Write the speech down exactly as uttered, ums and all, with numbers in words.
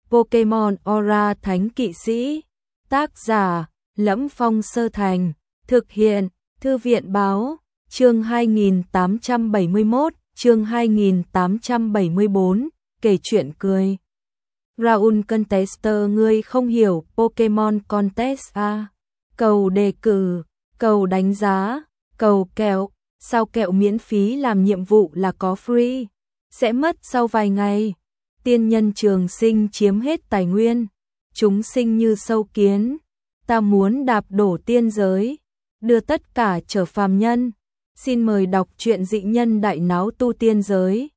Pokemon Aura Thánh Kỵ Sĩ. Tác giả: Lẫm Phong Sơ Thành. Thực hiện: Thư viện Báo. Chương hai nghìn tám trăm bảy mươi mốt, chương hai nghìn tám trăm bảy mươi bốn, kể chuyện cười. Round Contester, ngươi không hiểu Pokemon Contest à? Cầu đề cử, cầu đánh giá, cầu kẹo, sao kẹo miễn phí làm nhiệm vụ là có free, sẽ mất sau vài ngày. Tiên nhân trường sinh chiếm hết tài nguyên, chúng sinh như sâu kiến, ta muốn đạp đổ tiên giới, đưa tất cả trở phàm nhân. Xin mời đọc truyện Dị Nhân Đại Náo Tu Tiên Giới.